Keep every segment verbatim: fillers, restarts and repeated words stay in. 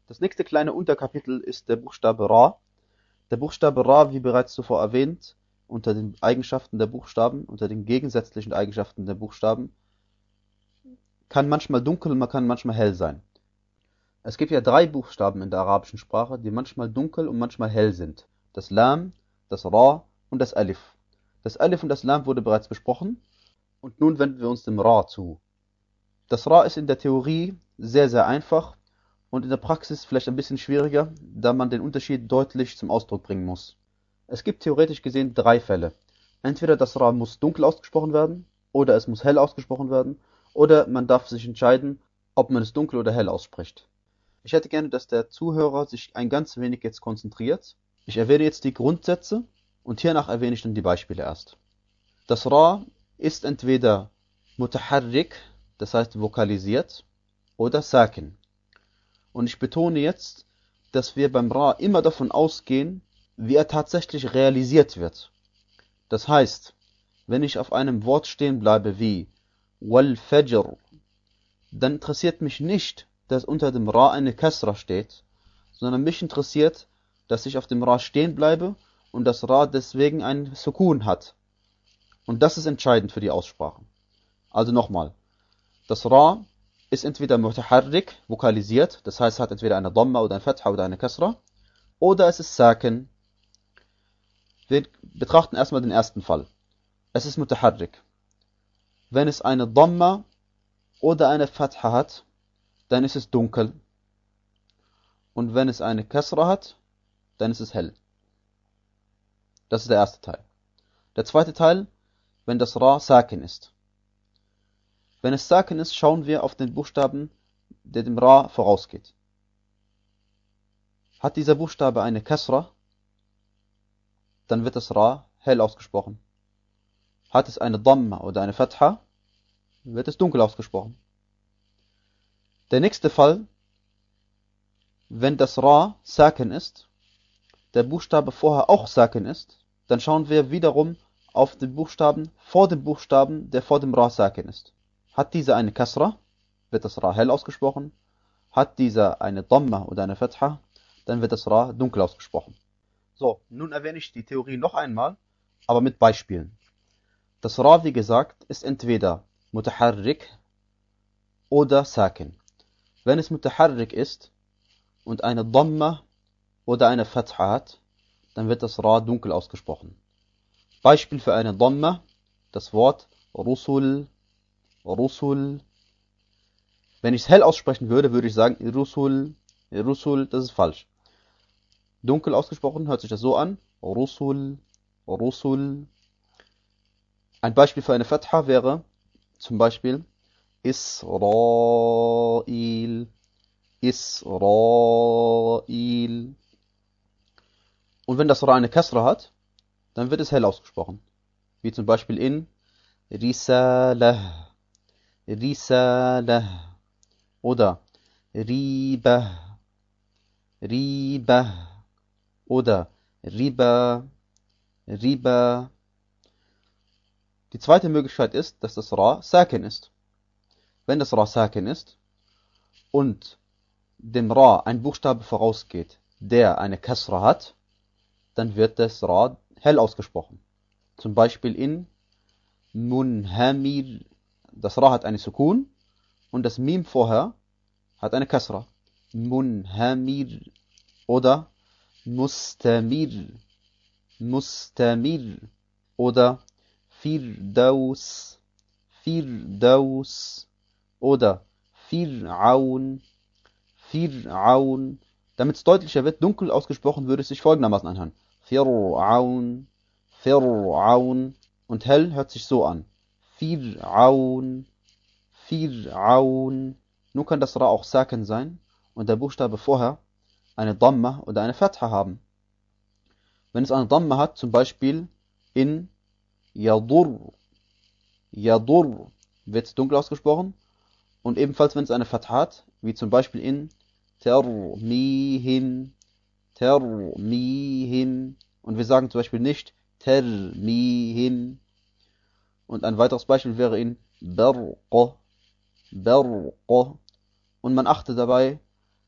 Das nächste kleine Unterkapitel ist der Buchstabe Ra. Der Buchstabe Ra, wie bereits zuvor erwähnt, unter den Eigenschaften der Buchstaben, unter den gegensätzlichen Eigenschaften der Buchstaben, kann manchmal dunkel und man kann manchmal hell sein. Es gibt ja drei Buchstaben in der arabischen Sprache, die manchmal dunkel und manchmal hell sind. Das Lam, das Ra und das Alif. Das Alif und das Lam wurde bereits besprochen und nun wenden wir uns dem Ra zu. Das Ra ist in der Theorie sehr, sehr einfach und in der Praxis vielleicht ein bisschen schwieriger, da man den Unterschied deutlich zum Ausdruck bringen muss. Es gibt theoretisch gesehen drei Fälle. Entweder das Ra muss dunkel ausgesprochen werden, oder es muss hell ausgesprochen werden, oder man darf sich entscheiden, ob man es dunkel oder hell ausspricht. Ich hätte gerne, dass der Zuhörer sich ein ganz wenig jetzt konzentriert. Ich erwähne jetzt die Grundsätze und hiernach erwähne ich dann die Beispiele erst. Das Ra ist entweder mutaharrik, das heißt vokalisiert, oder sakin. Und ich betone jetzt, dass wir beim Ra immer davon ausgehen, wie er tatsächlich realisiert wird. Das heißt, wenn ich auf einem Wort stehen bleibe wie wal fajr, dann interessiert mich nicht, dass unter dem Ra eine Kasra steht, sondern mich interessiert, dass ich auf dem Ra stehen bleibe und das Ra deswegen einen Sukun hat. Und das ist entscheidend für die Aussprache. Also nochmal, das Ra ist entweder mutaharrik, vokalisiert, das heißt, hat entweder eine Dhamma oder ein Fatha oder eine Kasra, oder es ist Sakin. Wir betrachten erstmal den ersten Fall. Es ist mutaharrik. Wenn es eine Dhamma oder eine Fatha hat, dann ist es dunkel. Und wenn es eine Kasra hat, dann ist es hell. Das ist der erste Teil. Der zweite Teil, wenn das Ra Sakin ist. Wenn es Sakin ist, schauen wir auf den Buchstaben, der dem Ra vorausgeht. Hat dieser Buchstabe eine Kasra, dann wird das Ra hell ausgesprochen. Hat es eine Dhamma oder eine Fatha, wird es dunkel ausgesprochen. Der nächste Fall, wenn das Ra Sakin ist, der Buchstabe vorher auch Sakin ist, dann schauen wir wiederum auf den Buchstaben vor dem Buchstaben, der vor dem Ra Sakin ist. Hat dieser eine Kasra, wird das Ra hell ausgesprochen. Hat dieser eine Dhamma oder eine Fatha, dann wird das Ra dunkel ausgesprochen. So, nun erwähne ich die Theorie noch einmal, aber mit Beispielen. Das Ra, wie gesagt, ist entweder mutaharrik oder Sakin. Wenn es mutaharrik ist und eine Dhamma oder eine Fatha hat, dann wird das Ra dunkel ausgesprochen. Beispiel für eine Dhamma, das Wort Rusul, Rusul. Wenn ich es hell aussprechen würde, würde ich sagen Rusul, Rusul, das ist falsch. Dunkel ausgesprochen hört sich das so an, Rusul, Rusul. Ein Beispiel für eine Fatha wäre zum Beispiel Israel, Israel. Und wenn das Ra eine Kasra hat, dann wird es hell ausgesprochen. Wie zum Beispiel in Risalah, Risalah oder Riba, Riba oder Riba, Riba. Die zweite Möglichkeit ist, dass das Ra Sakin ist. Wenn das Ra Sakin ist und dem Ra ein Buchstabe vorausgeht, der eine Kasra hat, dann wird das Ra hell ausgesprochen. Zum Beispiel in Munhamir, das Ra hat eine Sukun und das Mim vorher hat eine Kasra. Munhamir oder Mustamir, Mustamir oder Firdaus, Firdaus oder Fir'aun, Fir'aun. Damit es deutlicher wird, dunkel ausgesprochen, würde es sich folgendermaßen anhören. Fir'aun, Fir'aun. Und hell hört sich so an. Fir'aun, Fir'aun. Nun kann das Ra auch Sakin sein und der Buchstabe vorher eine Dhamma oder eine Fatha haben. Wenn es eine Dhamma hat, zum Beispiel in Yadur, Yadur wird es dunkel ausgesprochen. Und ebenfalls, wenn es eine Fatha hat, wie zum Beispiel in Termihim, Termihim. Und wir sagen zum Beispiel nicht Termihim. Und ein weiteres Beispiel wäre in Barqa, Barqa. Und man achte dabei,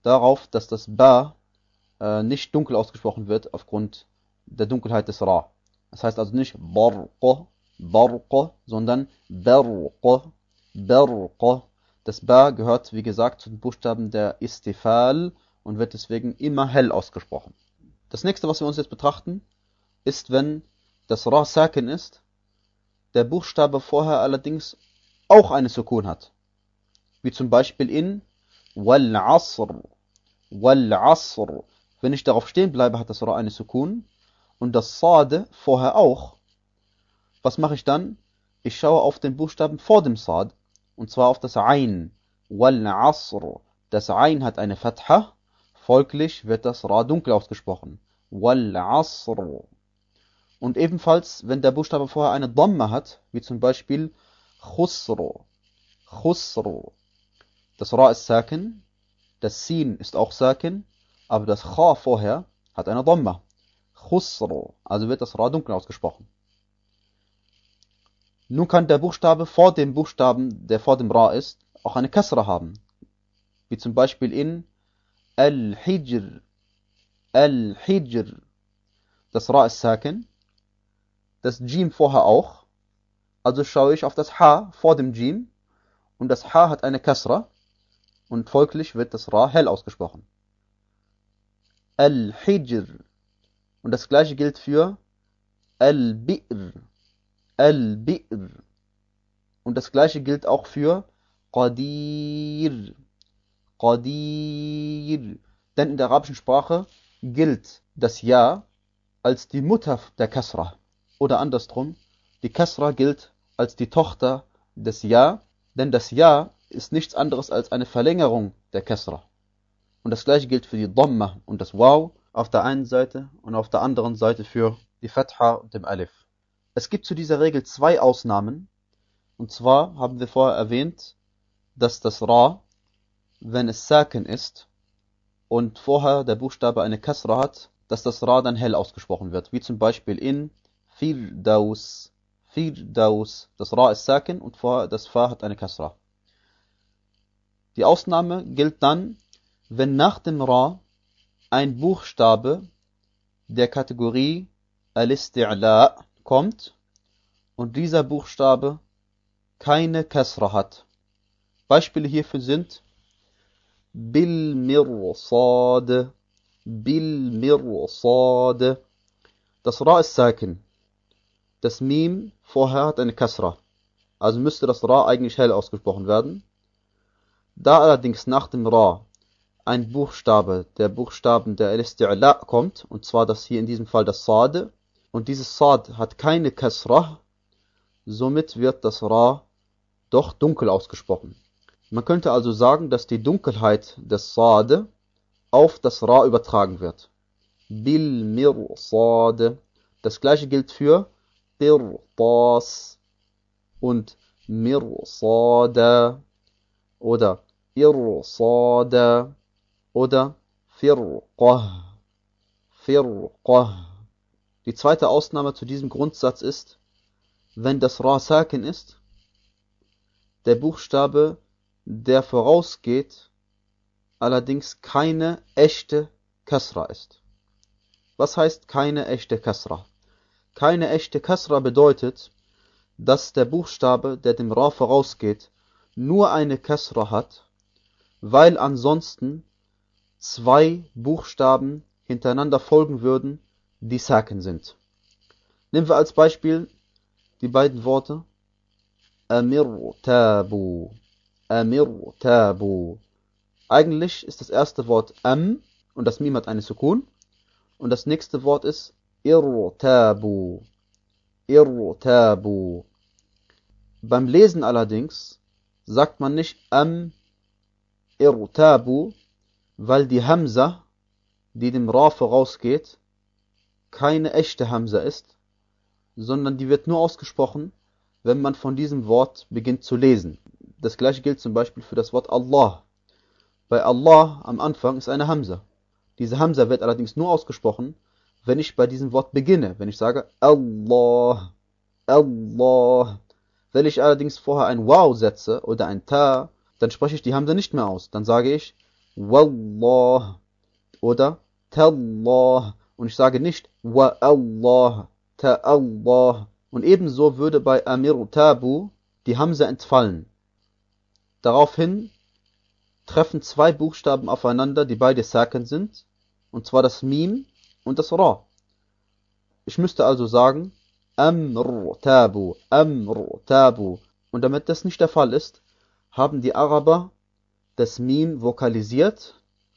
darauf, dass das Ba äh, nicht dunkel ausgesprochen wird aufgrund der Dunkelheit des Ra. Das heißt also nicht Barqa, Barqa, sondern Barqa, Barqa. Das Ba gehört, wie gesagt, zu den Buchstaben der Istifal und wird deswegen immer hell ausgesprochen. Das nächste, was wir uns jetzt betrachten, ist, wenn das Ra Sakin ist, der Buchstabe vorher allerdings auch eine Sukun hat. Wie zum Beispiel in Wal Asr, Wal Asr. Wenn ich darauf stehen bleibe, hat das Ra eine Sukun und das Sade vorher auch. Was mache ich dann? Ich schaue auf den Buchstaben vor dem Sad, und zwar auf das Ain. Wal Asr. Das Ain hat eine Fatha, folglich wird das Ra dunkel ausgesprochen. Wal Asr. Und ebenfalls, wenn der Buchstabe vorher eine Dhamma hat, wie zum Beispiel Khusru, Khusru. Das Ra ist Sakin, das Sin ist auch Sakin, aber das Kha vorher hat eine Dhamma. Khusru, also wird das Ra dunkel ausgesprochen. Nun kann der Buchstabe vor dem Buchstaben, der vor dem Ra ist, auch eine Kasra haben. Wie zum Beispiel in Al-Hijr, Al-Hijr. Das Ra ist Sakin, das Jim vorher auch, also schaue ich auf das Ha vor dem Jim und das Ha hat eine Kasra und folglich wird das Ra hell ausgesprochen. Al-Hijr. Und das gleiche gilt für Al-Bi'r, Al-Bi'r. Und das gleiche gilt auch für Qadir, Qadir. Denn in der arabischen Sprache gilt das Ja als die Mutter der Kasra. Oder andersrum, die Kasra gilt als die Tochter des Ja, denn das Ja ist nichts anderes als eine Verlängerung der Kasra. Und das gleiche gilt für die Dhamma und das Waw auf der einen Seite und auf der anderen Seite für die Fatha und dem Alif. Es gibt zu dieser Regel zwei Ausnahmen. Und zwar haben wir vorher erwähnt, dass das Ra, wenn es Sakin ist und vorher der Buchstabe eine Kasra hat, dass das Ra dann hell ausgesprochen wird. Wie zum Beispiel in Firdaus, Firdaus. Das Ra ist Sakin und vorher das Fa hat eine Kasra. Die Ausnahme gilt dann, wenn nach dem Ra ein Buchstabe der Kategorie Al-Isti'la kommt und dieser Buchstabe keine Kasra hat. Beispiele hierfür sind Bil-Mirsad, Bil-Mirsad. Das Ra ist Sakin. Das Mim vorher hat eine Kasra. Also müsste das Ra eigentlich hell ausgesprochen werden. Da allerdings nach dem Ra ein Buchstabe der Buchstaben der Al-Isti'la kommt, und zwar das hier in diesem Fall das Sad, und dieses Sad hat keine Kasra, somit wird das Ra doch dunkel ausgesprochen. Man könnte also sagen, dass die Dunkelheit des Sad auf das Ra übertragen wird. Bil Mirsad. Das gleiche gilt für Qirtas und Mirsada oder Irsada oder Firqah. Firqah. Die zweite Ausnahme zu diesem Grundsatz ist, wenn das Ra Sakin ist, der Buchstabe, der vorausgeht, allerdings keine echte Kasra ist. Was heißt keine echte Kasra? Keine echte Kasra bedeutet, dass der Buchstabe, der dem Ra vorausgeht, nur eine Kasra hat, weil ansonsten zwei Buchstaben hintereinander folgen würden, die Sakin sind. Nehmen wir als Beispiel die beiden Worte Amirtabu, Amirtabu. Eigentlich ist das erste Wort Am und das Mim hat eine Sukun und das nächste Wort ist Irtabu, Irtabu. Beim Lesen allerdings sagt man nicht Am Irtabu, weil die Hamza, die dem Ra vorausgeht, keine echte Hamza ist, sondern die wird nur ausgesprochen, wenn man von diesem Wort beginnt zu lesen. Das gleiche gilt zum Beispiel für das Wort Allah. Bei Allah am Anfang ist eine Hamza. Diese Hamza wird allerdings nur ausgesprochen, wenn ich bei diesem Wort beginne, wenn ich sage Allah, Allah. Wenn ich allerdings vorher ein Waw setze oder ein Ta, dann spreche ich die Hamza nicht mehr aus. Dann sage ich Wallah oder Tallah. Und ich sage nicht Wa Allah, Ta'Allah. Und ebenso würde bei Amir Tabu die Hamza entfallen. Daraufhin treffen zwei Buchstaben aufeinander, die beide Saken sind, und zwar das Mim und das Ra. Ich müsste also sagen Amr Tabu, Amr Tabu. Und damit das nicht der Fall ist, haben die Araber das Mim vokalisiert.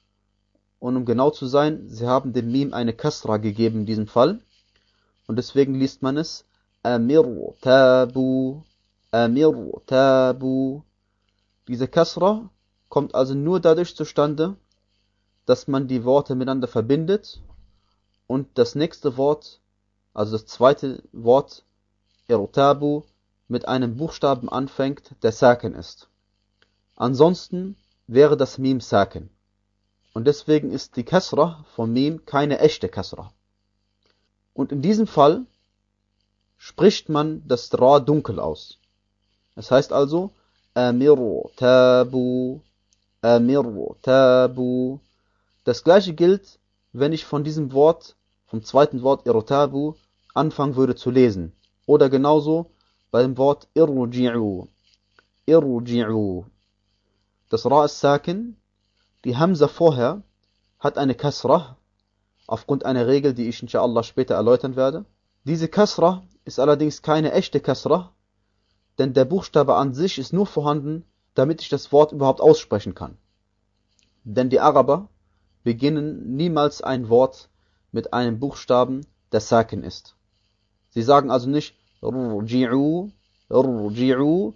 Und um genau zu sein, sie haben dem Mim eine Kasra gegeben in diesem Fall. Und deswegen liest man es Amir Tabu, Amir Tabu. Diese Kasra kommt also nur dadurch zustande, dass man die Worte miteinander verbindet und das nächste Wort, also das zweite Wort, Irtabu, mit einem Buchstaben anfängt, der Saken ist. Ansonsten wäre das Mim Saken. Und deswegen ist die Kasra vom Mim keine echte Kasra. Und in diesem Fall spricht man das Ra dunkel aus. Das heißt also, Amir Tabu, Amir Tabu. Das gleiche gilt, wenn ich von diesem Wort, vom zweiten Wort Irtabu, anfangen würde zu lesen. Oder genauso beim Wort Irji'u, Irji'u. Das Ra ist Sakin, die Hamza vorher hat eine Kasra, aufgrund einer Regel, die ich inshallah später erläutern werde. Diese Kasra ist allerdings keine echte Kasra, denn der Buchstabe an sich ist nur vorhanden, damit ich das Wort überhaupt aussprechen kann. Denn die Araber beginnen niemals ein Wort mit einem Buchstaben, der Sakin ist. Sie sagen also nicht Rji'u, Rji'u,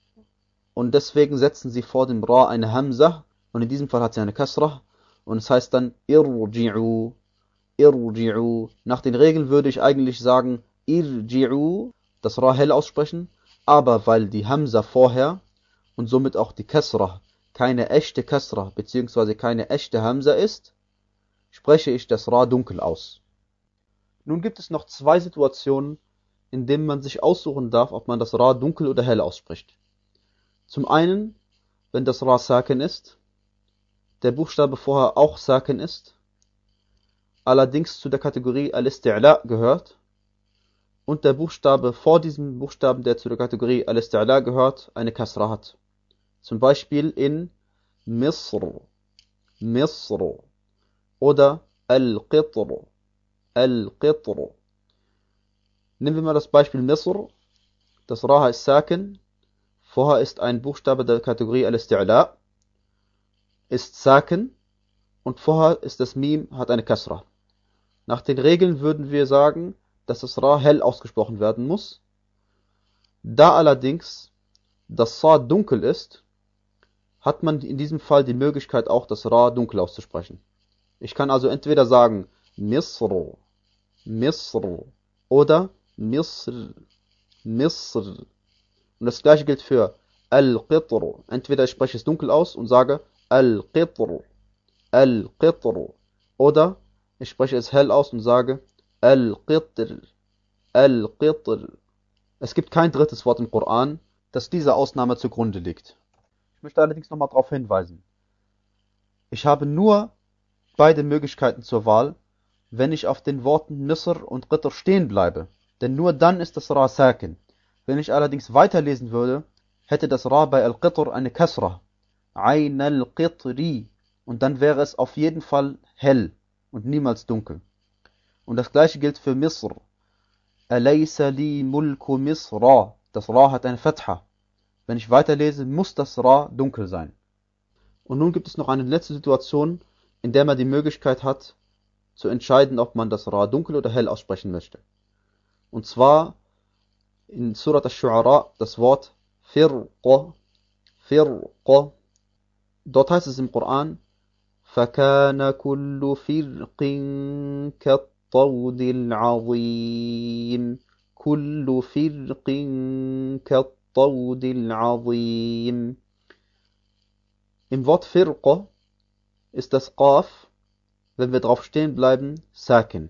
und deswegen setzen sie vor dem Ra eine Hamza, und in diesem Fall hat sie eine Kasra, und es heißt dann Irji'u, Irji'u. Nach den Regeln würde ich eigentlich sagen Irji'u, das Ra hell aussprechen, aber weil die Hamza vorher und somit auch die Kasra keine echte Kasra bzw. keine echte Hamza ist, spreche ich das Ra dunkel aus. Nun gibt es noch zwei Situationen, in denen man sich aussuchen darf, ob man das Ra dunkel oder hell ausspricht. Zum einen, wenn das Ra Saken ist, der Buchstabe vorher auch Saken ist, allerdings zu der Kategorie Al-Isti'la gehört, und der Buchstabe vor diesem Buchstaben, der zu der Kategorie Al-Isti'la gehört, eine Kasra hat. Zum Beispiel in Misr, Misr oder Al-Qitr, Al-Qitr. Nehmen wir mal das Beispiel Misr. Das Ra heißt Saken. Vorher ist ein Buchstabe der Kategorie Al-Isti'la, ist Saken, und vorher ist das Mim, hat eine Kasra. Nach den Regeln würden wir sagen, dass das Ra hell ausgesprochen werden muss. Da allerdings das Sa dunkel ist, hat man in diesem Fall die Möglichkeit auch das Ra dunkel auszusprechen. Ich kann also entweder sagen Misr, Misr oder Misr, Misr. Und das gleiche gilt für Al-Qitr. Entweder ich spreche es dunkel aus und sage Al-Qitr, Al-Qitr. Oder ich spreche es hell aus und sage Al-Qitr, Al-Qitr. Es gibt kein drittes Wort im Koran, das dieser Ausnahme zugrunde liegt. Ich möchte allerdings nochmal darauf hinweisen. Ich habe nur beide Möglichkeiten zur Wahl, wenn ich auf den Worten Misr und Qitr stehen bleibe. Denn nur dann ist das Ra Sakin. Wenn ich allerdings weiterlesen würde, hätte das Ra bei Al-Qitr eine Kasra. Ayn al-Qitri. Und dann wäre es auf jeden Fall hell und niemals dunkel. Und das gleiche gilt für Misr. Alaysa li mulku Misra. Das Ra hat eine Fatha. Wenn ich weiterlese, muss das Ra dunkel sein. Und nun gibt es noch eine letzte Situation, in der man die Möglichkeit hat, zu entscheiden, ob man das Ra dunkel oder hell aussprechen möchte. Und zwar in Surat Ash-Shu'ara das Wort Firqa, Firqa. Dort heißt es im Koran, فَكَانَ كُلُّ فِرْقٍ كَالطَّوْدِ الْعَظِيمِ. كُلُّ فِرْقٍ كَالطَّوْدِ الْعَظِيمِ. Im Wort Firqa ist das Qaf, wenn wir drauf stehen bleiben, Sakin.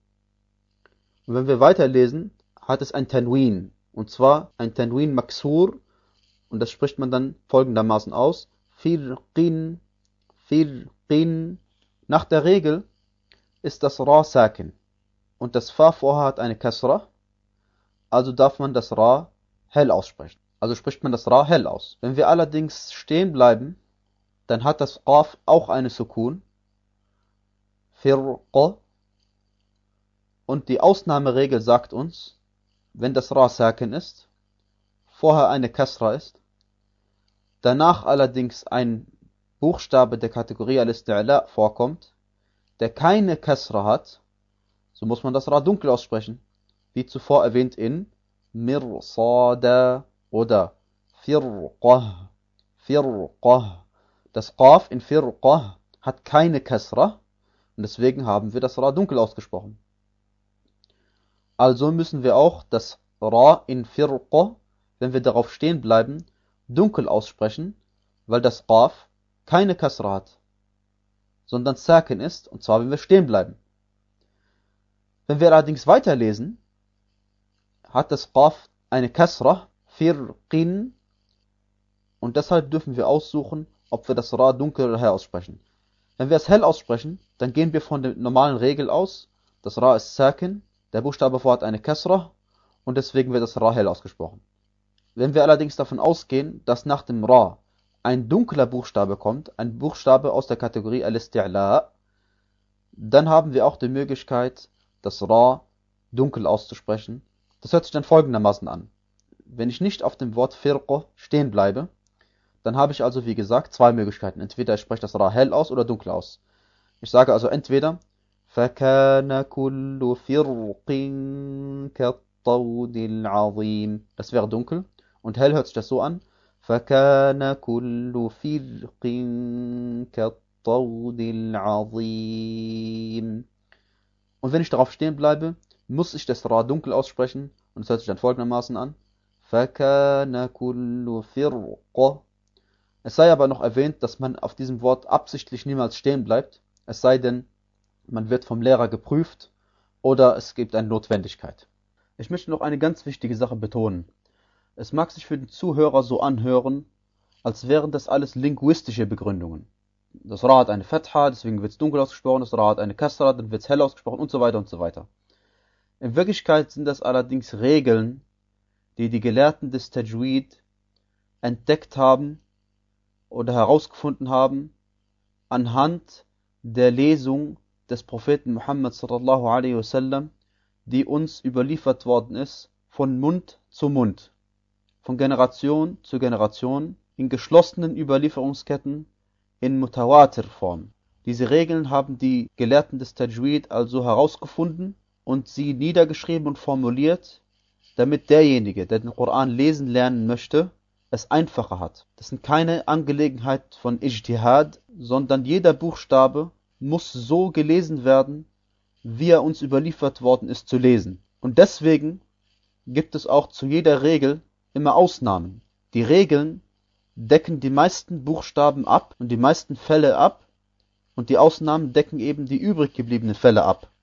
Und wenn wir weiterlesen, hat es ein Tanwin, und zwar ein Tanwin Maksur, und das spricht man dann folgendermaßen aus: Firqin, Firqin. Nach der Regel ist das Ra Sakin und das Fa vorher hat eine Kasra, also darf man das Ra hell aussprechen. Also spricht man das Ra hell aus. Wenn wir allerdings stehen bleiben, dann hat das Qaf auch eine Sukun, Firqa, und die Ausnahmeregel sagt uns, wenn das Ra Sakin ist, vorher eine Kasra ist, danach allerdings ein Buchstabe der Kategorie Al-Isti'la vorkommt, der keine Kasra hat, so muss man das Ra dunkel aussprechen, wie zuvor erwähnt in Mirsada oder Firqah. Firqah. Das Qaf in Firqah hat keine Kasra und deswegen haben wir das Ra dunkel ausgesprochen. Also müssen wir auch das Ra in Firqah, wenn wir darauf stehen bleiben, dunkel aussprechen, weil das Qaf keine Kasra hat, sondern Sakin ist, und zwar wenn wir stehen bleiben. Wenn wir allerdings weiterlesen, hat das Qaf eine Kasra, Firqin, und deshalb dürfen wir aussuchen, ob wir das Ra dunkel oder hell aussprechen. Wenn wir es hell aussprechen, dann gehen wir von der normalen Regel aus, das Ra ist Sakin, der Buchstabe vor hat eine Kasra, und deswegen wird das Ra hell ausgesprochen. Wenn wir allerdings davon ausgehen, dass nach dem Ra ein dunkler Buchstabe kommt, ein Buchstabe aus der Kategorie Al-Isti'la, dann haben wir auch die Möglichkeit, das Ra dunkel auszusprechen. Das hört sich dann folgendermaßen an. Wenn ich nicht auf dem Wort Firqa stehen bleibe, dann habe ich also, wie gesagt, zwei Möglichkeiten. Entweder ich spreche das Ra hell aus oder dunkel aus. Ich sage also entweder فَكَانَ كُلُّ فِرْقٍ كَالطَّوْدِ الْعَظِيمِ. Das wäre dunkel. Und hell hört sich das so an. فَكَانَ كُلُّ فِرْقٍ كَالطَّوْدِ الْعَظِيمِ. Und wenn ich darauf stehen bleibe, muss ich das Ra dunkel aussprechen. Und es hört sich dann folgendermaßen an. فَكَانَ كُلُّ فِرْقٍ. Es sei aber noch erwähnt, dass man auf diesem Wort absichtlich niemals stehen bleibt. Es sei denn, man wird vom Lehrer geprüft oder es gibt eine Notwendigkeit. Ich möchte noch eine ganz wichtige Sache betonen. Es mag sich für den Zuhörer so anhören, als wären das alles linguistische Begründungen. Das Ra hat eine Fatha, deswegen wird es dunkel ausgesprochen, das Ra hat eine Kasra, dann wird es hell ausgesprochen und so weiter und so weiter. In Wirklichkeit sind das allerdings Regeln, die die Gelehrten des Tajweed entdeckt haben oder herausgefunden haben anhand der Lesung des Propheten Muhammad sallallahu alaihi wasallam, die uns überliefert worden ist von Mund zu Mund, von Generation zu Generation, in geschlossenen Überlieferungsketten in Mutawatir-Form. Diese Regeln haben die Gelehrten des Tajweed also herausgefunden und sie niedergeschrieben und formuliert, damit derjenige, der den Koran lesen lernen möchte, es einfacher hat. Das sind keine Angelegenheit von Ijtihad, sondern jeder Buchstabe muss so gelesen werden, wie er uns überliefert worden ist zu lesen. Und deswegen gibt es auch zu jeder Regel immer Ausnahmen. Die Regeln decken die meisten Buchstaben ab und die meisten Fälle ab und die Ausnahmen decken eben die übrig gebliebenen Fälle ab.